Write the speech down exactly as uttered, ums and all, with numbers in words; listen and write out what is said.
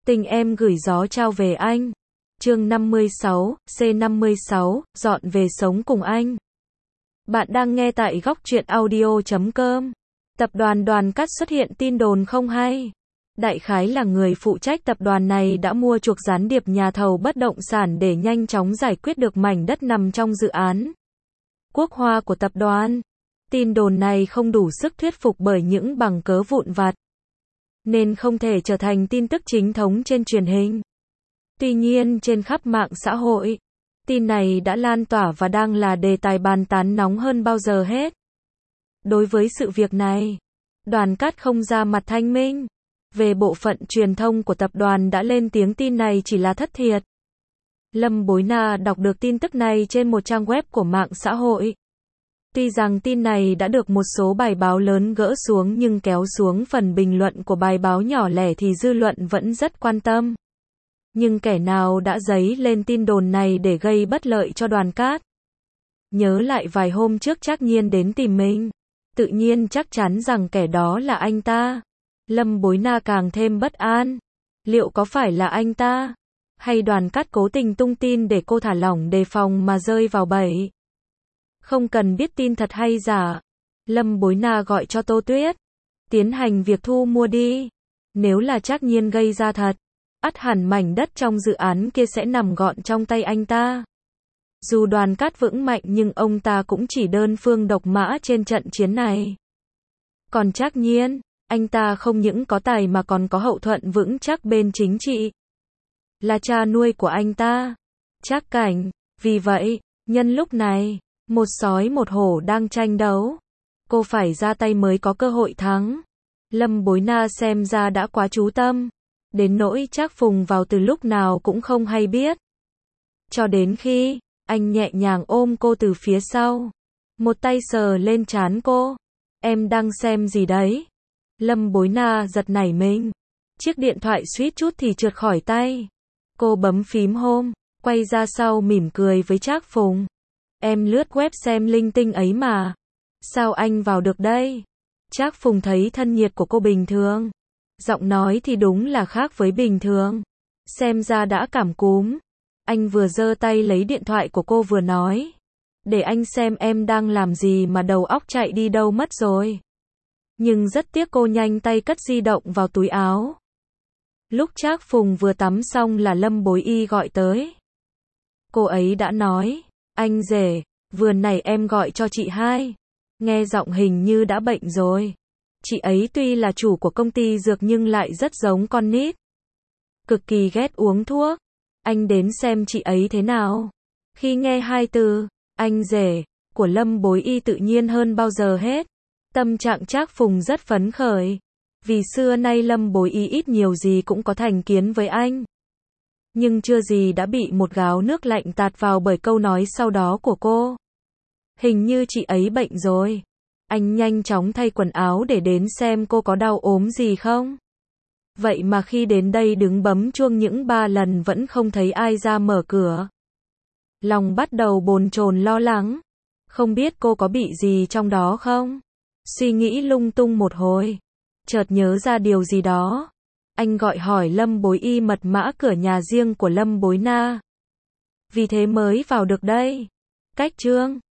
Tình em gửi gió trao về anh. Chương năm mươi sáu, C năm mươi sáu, dọn về sống cùng anh. Bạn đang nghe tại góc truyện audio chấm com. Tập đoàn Đoàn Cát xuất hiện tin đồn không hay. Đại khái là người phụ trách tập đoàn này đã mua chuộc gián điệp nhà thầu bất động sản để nhanh chóng giải quyết được mảnh đất nằm trong dự án quốc hoa của tập đoàn. Tin đồn này không đủ sức thuyết phục bởi những bằng cớ vụn vặt, nên không thể trở thành tin tức chính thống trên truyền hình. Tuy nhiên trên khắp mạng xã hội, tin này đã lan tỏa và đang là đề tài bàn tán nóng hơn bao giờ hết. Đối với sự việc này, Đoàn Cát không ra mặt thanh minh. Về bộ phận truyền thông của tập đoàn đã lên tiếng tin này chỉ là thất thiệt. Lâm Bối Na đọc được tin tức này trên một trang web của mạng xã hội. Tuy rằng tin này đã được một số bài báo lớn gỡ xuống nhưng kéo xuống phần bình luận của bài báo nhỏ lẻ thì dư luận vẫn rất quan tâm. Nhưng kẻ nào đã dấy lên tin đồn này để gây bất lợi cho Đoàn Cát? Nhớ lại vài hôm trước Trác Nhiên đến tìm mình, tự nhiên chắc chắn rằng kẻ đó là anh ta. Lâm Bối Na càng thêm bất an. Liệu có phải là anh ta? Hay Đoàn Cát cố tình tung tin để cô thả lỏng đề phòng mà rơi vào bẫy? Không cần biết tin thật hay giả, Lâm Bối Na gọi cho Tô Tuyết. Tiến hành việc thu mua đi. Nếu là Trác Nhiên gây ra thật, ắt hẳn mảnh đất trong dự án kia sẽ nằm gọn trong tay anh ta. Dù Đoàn Cát vững mạnh nhưng ông ta cũng chỉ đơn phương độc mã trên trận chiến này. Còn Trác Nhiên, anh ta không những có tài mà còn có hậu thuẫn vững chắc bên chính trị. Là cha nuôi của anh ta, Trác Cảnh. Vì vậy, nhân lúc này, một sói một hổ đang tranh đấu. Cô phải ra tay mới có cơ hội thắng. Lâm Bối Na xem ra đã quá chú tâm, đến nỗi Trác Phùng vào từ lúc nào cũng không hay biết. Cho đến khi, anh nhẹ nhàng ôm cô từ phía sau. Một tay sờ lên trán cô. Em đang xem gì đấy? Lâm Bối Na giật nảy mình. Chiếc điện thoại suýt chút thì trượt khỏi tay. Cô bấm phím home, quay ra sau mỉm cười với Trác Phùng. Em lướt web xem linh tinh ấy mà. Sao anh vào được đây? Trác Phùng thấy thân nhiệt của cô bình thường. Giọng nói thì đúng là khác với bình thường. Xem ra đã cảm cúm. Anh vừa giơ tay lấy điện thoại của cô vừa nói. Để anh xem em đang làm gì mà đầu óc chạy đi đâu mất rồi. Nhưng rất tiếc cô nhanh tay cất di động vào túi áo. Lúc Trác Phùng vừa tắm xong là Lâm Bối Y gọi tới. Cô ấy đã nói, anh rể, vừa nãy em gọi cho chị hai. Nghe giọng hình như đã bệnh rồi. Chị ấy tuy là chủ của công ty dược nhưng lại rất giống con nít. Cực kỳ ghét uống thuốc. Anh đến xem chị ấy thế nào. Khi nghe hai từ, anh rể, của Lâm Bối Y tự nhiên hơn bao giờ hết. Tâm trạng Trác Phùng rất phấn khởi. Vì xưa nay Lâm Bối Y ít nhiều gì cũng có thành kiến với anh. Nhưng chưa gì đã bị một gáo nước lạnh tạt vào bởi câu nói sau đó của cô. Hình như chị ấy bệnh rồi. Anh nhanh chóng thay quần áo để đến xem cô có đau ốm gì không. Vậy mà khi đến đây đứng bấm chuông những ba lần vẫn không thấy ai ra mở cửa. Lòng bắt đầu bồn chồn lo lắng. Không biết cô có bị gì trong đó không? Suy nghĩ lung tung một hồi. Chợt nhớ ra điều gì đó. Anh gọi hỏi Lâm Bối Y mật mã cửa nhà riêng của Lâm Bối Na. Vì thế mới vào được đây. Cách chương